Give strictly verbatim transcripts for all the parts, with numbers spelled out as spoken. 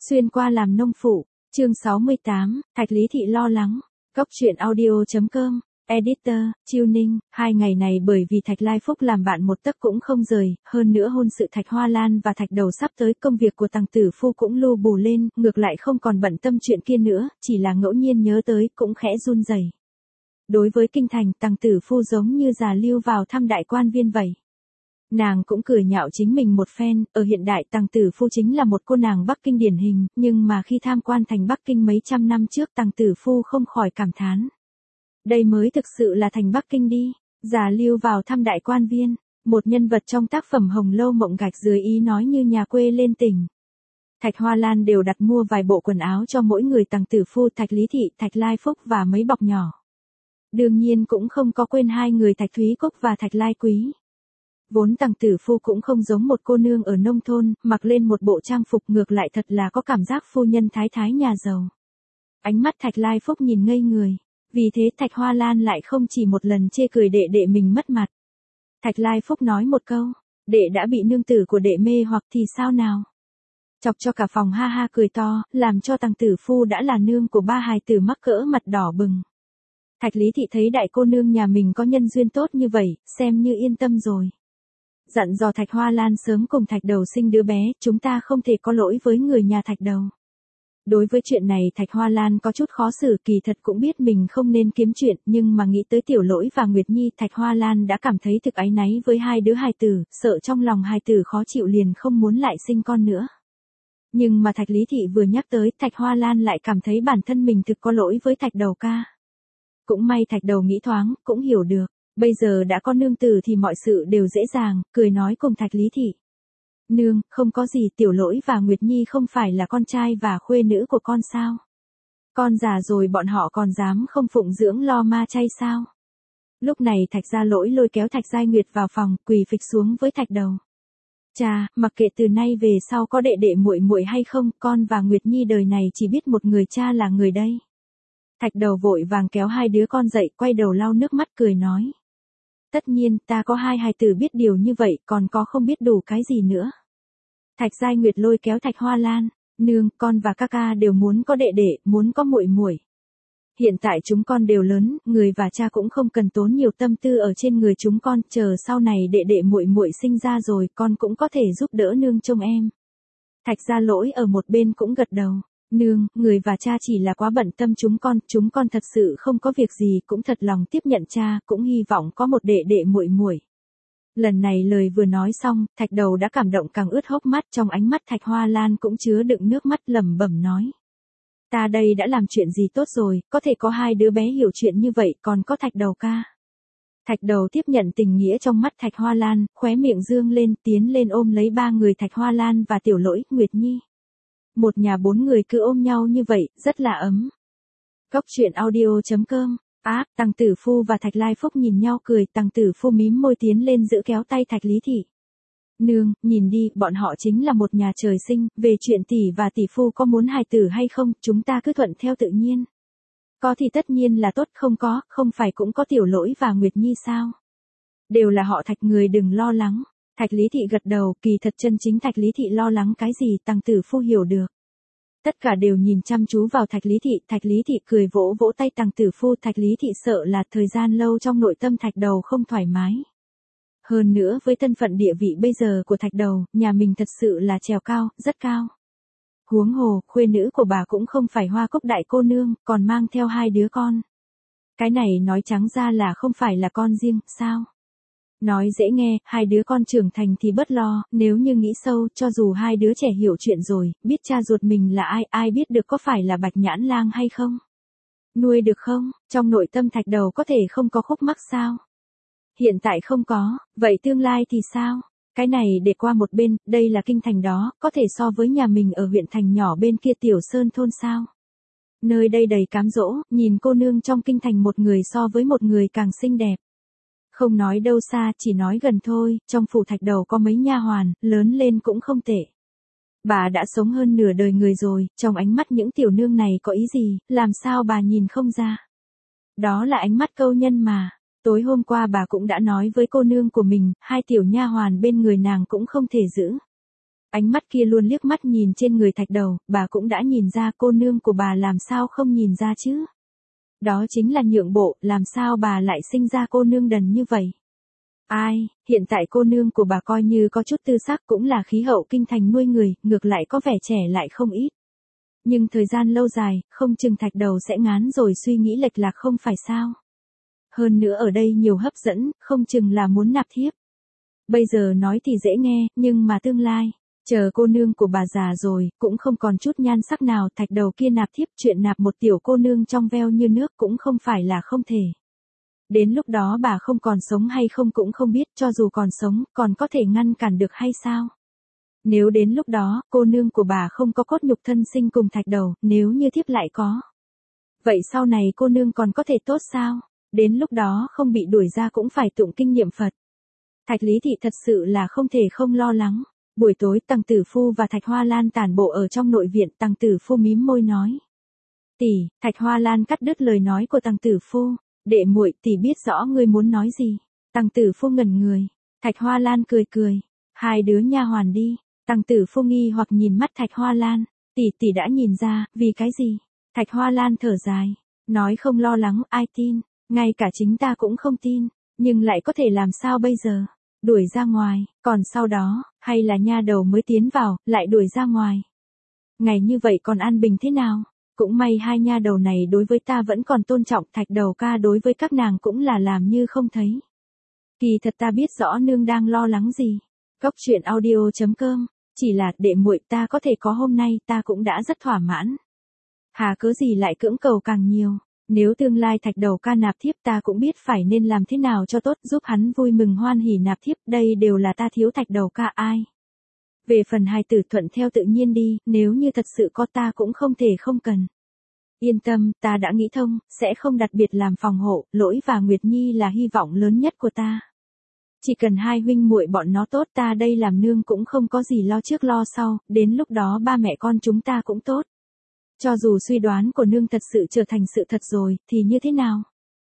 Xuyên qua làm nông phụ, chương sáu mươi tám, Thạch Lý Thị lo lắng. Góc truyện audio.com, Editor, Chiêu Ninh, hai ngày này bởi vì Thạch Lai Phúc làm bạn một tấc cũng không rời, hơn nữa hôn sự Thạch Hoa Lan và Thạch Đầu sắp tới, công việc của Tằng Tử Phu cũng lu bù lên, ngược lại không còn bận tâm chuyện kia nữa, chỉ là ngẫu nhiên nhớ tới cũng khẽ run rẩy. Đối với kinh thành, Tằng Tử Phu giống như già lưu vào thăm đại quan viên vậy. Nàng cũng cười nhạo chính mình một phen, ở hiện đại Tằng Tử Phu chính là một cô nàng Bắc Kinh điển hình, nhưng mà khi tham quan thành Bắc Kinh mấy trăm năm trước Tằng Tử Phu không khỏi cảm thán. Đây mới thực sự là thành Bắc Kinh đi, già lưu vào thăm đại quan viên, một nhân vật trong tác phẩm Hồng Lâu Mộng Gạch dưới ý nói như nhà quê lên tỉnh. Thạch Hoa Lan đều đặt mua vài bộ quần áo cho mỗi người Tằng Tử Phu, Thạch Lý Thị, Thạch Lai Phúc và mấy bọc nhỏ. Đương nhiên cũng không có quên hai người Thạch Thúy Cúc và Thạch Lai Quý. Vốn Tằng Tử Phu cũng không giống một cô nương ở nông thôn, mặc lên một bộ trang phục ngược lại thật là có cảm giác phu nhân thái thái nhà giàu. Ánh mắt Thạch Lai Phúc nhìn ngây người, vì thế Thạch Hoa Lan lại không chỉ một lần chê cười đệ đệ mình mất mặt. Thạch Lai Phúc nói một câu, đệ đã bị nương tử của đệ mê hoặc thì sao nào? Chọc cho cả phòng ha ha cười to, làm cho Tằng Tử Phu đã là nương của ba hài tử mắc cỡ mặt đỏ bừng. Thạch Lý Thị thấy đại cô nương nhà mình có nhân duyên tốt như vậy, xem như yên tâm rồi. Dặn dò Thạch Hoa Lan sớm cùng Thạch Đầu sinh đứa bé, chúng ta không thể có lỗi với người nhà Thạch Đầu. Đối với chuyện này Thạch Hoa Lan có chút khó xử, kỳ thật cũng biết mình không nên kiếm chuyện, nhưng mà nghĩ tới Tiểu Lỗi và Nguyệt Nhi, Thạch Hoa Lan đã cảm thấy thực áy náy với hai đứa hài tử, sợ trong lòng hài tử khó chịu liền không muốn lại sinh con nữa. Nhưng mà Thạch Lý Thị vừa nhắc tới, Thạch Hoa Lan lại cảm thấy bản thân mình thực có lỗi với Thạch Đầu ca. Cũng may Thạch Đầu nghĩ thoáng, cũng hiểu được. Bây giờ đã có nương tử thì mọi sự đều dễ dàng, cười nói cùng Thạch Lý Thị. Nương, không có gì, Tiểu Lỗi và Nguyệt Nhi không phải là con trai và khuê nữ của con sao? Con già rồi bọn họ còn dám không phụng dưỡng lo ma chay sao? Lúc này Thạch Gia Lỗi lôi kéo Thạch Giai Nguyệt vào phòng, quỳ phịch xuống với Thạch Đầu. Cha, mặc kệ từ nay về sau có đệ đệ muội muội hay không, con và Nguyệt Nhi đời này chỉ biết một người cha là người đây. Thạch Đầu vội vàng kéo hai đứa con dậy, quay đầu lau nước mắt cười nói. Tất nhiên, ta có hai hài tử biết điều như vậy, còn có không biết đủ cái gì nữa. Thạch Giai Nguyệt lôi kéo Thạch Hoa Lan, nương, con và ca ca đều muốn có đệ đệ, muốn có muội muội. Hiện tại chúng con đều lớn, người và cha cũng không cần tốn nhiều tâm tư ở trên người chúng con, chờ sau này đệ đệ muội muội sinh ra rồi, con cũng có thể giúp đỡ nương trông em. Thạch Gia Lỗi ở một bên cũng gật đầu. Nương, người và cha chỉ là quá bận tâm chúng con, chúng con thật sự không có việc gì, cũng thật lòng tiếp nhận cha, cũng hy vọng có một đệ đệ muội muội. Lần này lời vừa nói xong, Thạch Đầu đã cảm động càng ướt hốc mắt, trong ánh mắt Thạch Hoa Lan cũng chứa đựng nước mắt, lẩm bẩm nói. Ta đây đã làm chuyện gì tốt rồi, có thể có hai đứa bé hiểu chuyện như vậy, còn có Thạch Đầu ca. Thạch Đầu tiếp nhận tình nghĩa trong mắt Thạch Hoa Lan, khóe miệng dương lên, tiến lên ôm lấy ba người Thạch Hoa Lan và Tiểu Lỗi, Nguyệt Nhi. Một nhà bốn người cứ ôm nhau như vậy, rất là ấm. Góc truyện audio.com, ác, Tằng Tử Phu và Thạch Lai Phúc nhìn nhau cười, Tằng Tử Phu mím môi tiến lên giữ kéo tay Thạch Lý Thị. Nương, nhìn đi, bọn họ chính là một nhà trời sinh, về chuyện tỷ và tỷ phu có muốn hài tử hay không, chúng ta cứ thuận theo tự nhiên. Có thì tất nhiên là tốt, không có, không phải cũng có Tiểu Lỗi và Nguyệt Nhi sao? Đều là họ Thạch, người đừng lo lắng. Thạch Lý Thị gật đầu, kỳ thật chân chính Thạch Lý Thị lo lắng cái gì, Tằng Tử Phu hiểu được. Tất cả đều nhìn chăm chú vào Thạch Lý Thị, Thạch Lý Thị cười vỗ vỗ tay Tằng Tử Phu, Thạch Lý Thị sợ là thời gian lâu trong nội tâm Thạch Đầu không thoải mái. Hơn nữa với thân phận địa vị bây giờ của Thạch Đầu, nhà mình thật sự là trèo cao, rất cao. Huống hồ, khuê nữ của bà cũng không phải Hoa Cúc đại cô nương, còn mang theo hai đứa con. Cái này nói trắng ra là không phải là con riêng, sao? Nói dễ nghe, hai đứa con trưởng thành thì bớt lo, nếu như nghĩ sâu, cho dù hai đứa trẻ hiểu chuyện rồi, biết cha ruột mình là ai, ai biết được có phải là Bạch Nhãn Lang hay không? Nuôi được không? Trong nội tâm Thạch Đầu có thể không có khúc mắc sao? Hiện tại không có, vậy tương lai thì sao? Cái này để qua một bên, đây là kinh thành đó, có thể so với nhà mình ở huyện thành nhỏ bên kia Tiểu Sơn thôn sao? Nơi đây đầy cám dỗ, nhìn cô nương trong kinh thành một người so với một người càng xinh đẹp. Không nói đâu xa, chỉ nói gần thôi, trong phủ Thạch Đầu có mấy nha hoàn, lớn lên cũng không tệ. Bà đã sống hơn nửa đời người rồi, trong ánh mắt những tiểu nương này có ý gì, làm sao bà nhìn không ra. Đó là ánh mắt câu nhân mà. Tối hôm qua bà cũng đã nói với cô nương của mình, hai tiểu nha hoàn bên người nàng cũng không thể giữ. Ánh mắt kia luôn liếc mắt nhìn trên người Thạch Đầu, bà cũng đã nhìn ra, cô nương của bà làm sao không nhìn ra chứ. Đó chính là nhượng bộ, làm sao bà lại sinh ra cô nương đần như vậy. Ai, hiện tại cô nương của bà coi như có chút tư sắc, cũng là khí hậu kinh thành nuôi người, ngược lại có vẻ trẻ lại không ít. Nhưng thời gian lâu dài, không chừng Thạch Đầu sẽ ngán rồi suy nghĩ lệch lạc không phải sao. Hơn nữa ở đây nhiều hấp dẫn, không chừng là muốn nạp thiếp. Bây giờ nói thì dễ nghe, nhưng mà tương lai, chờ cô nương của bà già rồi, cũng không còn chút nhan sắc nào. Thạch Đầu kia nạp thiếp, chuyện nạp một tiểu cô nương trong veo như nước cũng không phải là không thể. Đến lúc đó bà không còn sống hay không cũng không biết, cho dù còn sống, còn có thể ngăn cản được hay sao? Nếu đến lúc đó, cô nương của bà không có cốt nhục thân sinh cùng Thạch Đầu, nếu như thiếp lại có. Vậy sau này cô nương còn có thể tốt sao? Đến lúc đó không bị đuổi ra cũng phải tụng kinh niệm Phật. Thạch Lý Thị thật sự là không thể không lo lắng. Buổi tối Tằng Tử Phu và Thạch Hoa Lan tản bộ ở trong nội viện. Tằng Tử Phu mím môi nói. Tỷ, Thạch Hoa Lan cắt đứt lời nói của Tằng Tử Phu. Đệ muội, tỷ biết rõ ngươi muốn nói gì. Tằng Tử Phu ngẩn người. Thạch Hoa Lan cười cười. Hai đứa nha hoàn đi. Tằng Tử Phu nghi hoặc nhìn mắt Thạch Hoa Lan. Tỷ tỷ đã nhìn ra, vì cái gì? Thạch Hoa Lan thở dài. Nói không lo lắng, ai tin. Ngay cả chính ta cũng không tin. Nhưng lại có thể làm sao bây giờ? Đuổi ra ngoài, còn sau đó, hay là nha đầu mới tiến vào, lại đuổi ra ngoài. Ngày như vậy còn an bình thế nào? Cũng may hai nha đầu này đối với ta vẫn còn tôn trọng. Thạch Đầu ca đối với các nàng cũng là làm như không thấy. Kỳ thật ta biết rõ nương đang lo lắng gì. Góc truyện audio chấm com. Chỉ là đệ muội ta có thể có hôm nay ta cũng đã rất thỏa mãn. Hà cớ gì lại cưỡng cầu càng nhiều. Nếu tương lai Thạch Đầu ca nạp thiếp ta cũng biết phải nên làm thế nào cho tốt, giúp hắn vui mừng hoan hỉ nạp thiếp. Đây đều là ta thiếu Thạch Đầu ca ai. Về phần hài tử thuận theo tự nhiên đi, nếu như thật sự có ta cũng không thể không cần. Yên tâm, ta đã nghĩ thông, sẽ không đặc biệt làm phòng hộ. Lỗi và Nguyệt Nhi là hy vọng lớn nhất của ta. Chỉ cần hai huynh muội bọn nó tốt, ta đây làm nương cũng không có gì lo trước lo sau, đến lúc đó ba mẹ con chúng ta cũng tốt. Cho dù suy đoán của nương thật sự trở thành sự thật rồi, thì như thế nào?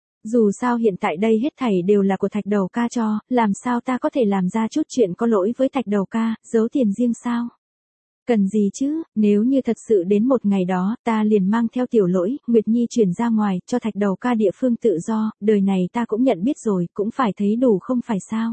Dù sao hiện tại đây hết thảy đều là của Thạch Đầu ca cho, làm sao ta có thể làm ra chút chuyện có lỗi với Thạch Đầu ca, giấu tiền riêng sao? Cần gì chứ, nếu như thật sự đến một ngày đó, ta liền mang theo Tiểu Lỗi, Nguyệt Nhi chuyển ra ngoài, cho Thạch Đầu ca địa phương tự do, đời này ta cũng nhận biết rồi, cũng phải thấy đủ không phải sao?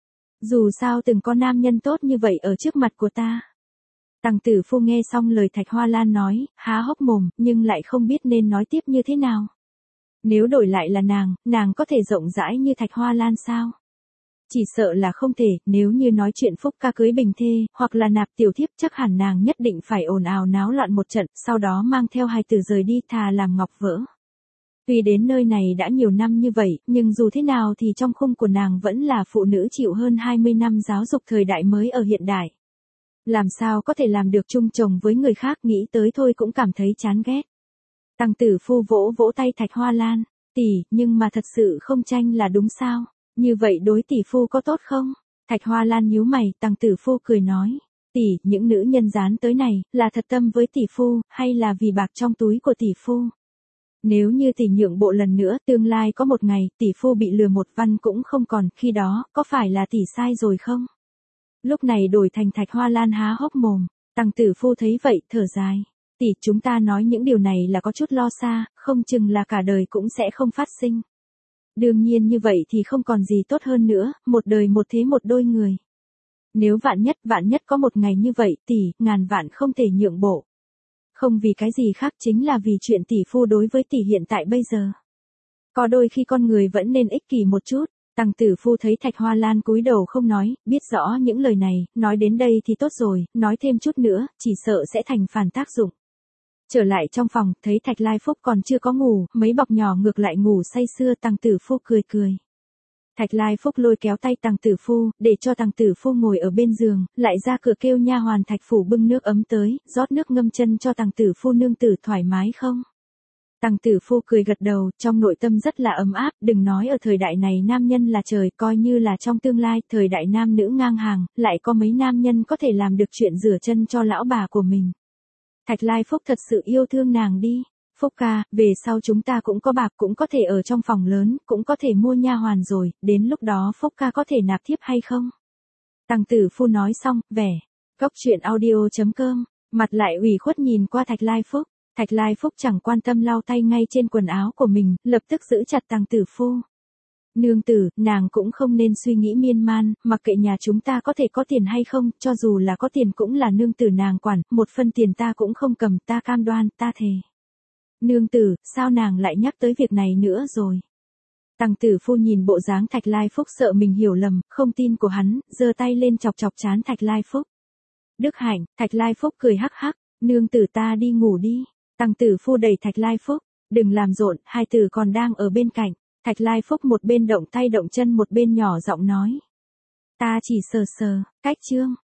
Dù sao từng có nam nhân tốt như vậy ở trước mặt của ta. Tằng Tử Phu nghe xong lời Thạch Hoa Lan nói, há hốc mồm, nhưng lại không biết nên nói tiếp như thế nào. Nếu đổi lại là nàng, nàng có thể rộng rãi như Thạch Hoa Lan sao? Chỉ sợ là không thể, nếu như nói chuyện Phúc ca cưới bình thê, hoặc là nạp tiểu thiếp, chắc hẳn nàng nhất định phải ồn ào náo loạn một trận, sau đó mang theo hài tử rời đi, thà làm ngọc vỡ. Tuy đến nơi này đã nhiều năm như vậy, nhưng dù thế nào thì trong khung của nàng vẫn là phụ nữ chịu hơn hai mươi năm giáo dục thời đại mới ở hiện đại. Làm sao có thể làm được chung chồng với người khác, nghĩ tới thôi cũng cảm thấy chán ghét. Tằng Tử Phu vỗ vỗ tay Thạch Hoa Lan, tỷ, nhưng mà thật sự không tranh là đúng sao? Như vậy đối tỷ phu có tốt không? Thạch Hoa Lan nhíu mày, Tằng Tử Phu cười nói, tỷ, những nữ nhân dán tới này, là thật tâm với tỷ phu, hay là vì bạc trong túi của tỷ phu? Nếu như tỷ nhượng bộ lần nữa, tương lai có một ngày, tỷ phu bị lừa một văn cũng không còn, khi đó, có phải là tỷ sai rồi không? Lúc này đổi thành Thạch Hoa Lan há hốc mồm, Tằng Tử Phu thấy vậy, thở dài. Tỷ, chúng ta nói những điều này là có chút lo xa, không chừng là cả đời cũng sẽ không phát sinh. Đương nhiên như vậy thì không còn gì tốt hơn nữa, một đời một thế một đôi người. Nếu vạn nhất, vạn nhất có một ngày như vậy, tỷ, ngàn vạn không thể nhượng bộ. Không vì cái gì khác, chính là vì chuyện tỷ phu đối với tỷ hiện tại bây giờ. Có đôi khi con người vẫn nên ích kỷ một chút. Tằng Tử Phu thấy Thạch Hoa Lan cúi đầu không nói, biết rõ những lời này, nói đến đây thì tốt rồi, nói thêm chút nữa, chỉ sợ sẽ thành phản tác dụng. Trở lại trong phòng, thấy Thạch Lai Phúc còn chưa có ngủ, mấy bọc nhỏ ngược lại ngủ say sưa. Tằng Tử Phu cười cười. Thạch Lai Phúc lôi kéo tay Tằng Tử Phu, để cho Tằng Tử Phu ngồi ở bên giường, lại ra cửa kêu nha hoàn Thạch Phủ bưng nước ấm tới, rót nước ngâm chân cho Tằng Tử Phu nương tử thoải mái không? Tằng Tử Phu cười gật đầu, trong nội tâm rất là ấm áp, đừng nói ở thời đại này nam nhân là trời, coi như là trong tương lai, thời đại nam nữ ngang hàng, lại có mấy nam nhân có thể làm được chuyện rửa chân cho lão bà của mình. Thạch Lai Phúc thật sự yêu thương nàng đi. Phúc ca, về sau chúng ta cũng có bạc, cũng có thể ở trong phòng lớn, cũng có thể mua nha hoàn rồi, đến lúc đó Phúc ca có thể nạp thiếp hay không? Tằng Tử Phu nói xong, vẻ Cốc truyện audio chấm com, mặt lại ủy khuất nhìn qua Thạch Lai Phúc. Thạch Lai Phúc chẳng quan tâm lau tay ngay trên quần áo của mình, lập tức giữ chặt Tằng Tử Phu. Nương tử, nàng cũng không nên suy nghĩ miên man, mặc kệ nhà chúng ta có thể có tiền hay không, cho dù là có tiền cũng là nương tử nàng quản, một phân tiền ta cũng không cầm, ta cam đoan, ta thề. Nương tử, sao nàng lại nhắc tới việc này nữa rồi? Tằng Tử Phu nhìn bộ dáng Thạch Lai Phúc sợ mình hiểu lầm, không tin của hắn, giơ tay lên chọc chọc trán Thạch Lai Phúc. Đức Hạnh, Thạch Lai Phúc cười hắc hắc, nương tử ta đi ngủ đi. Tằng Tử Phu đẩy Thạch Lai Phúc, đừng làm rộn, hai tử còn đang ở bên cạnh. Thạch Lai Phúc một bên động tay động chân một bên nhỏ giọng nói. Ta chỉ sờ sờ, cách chương.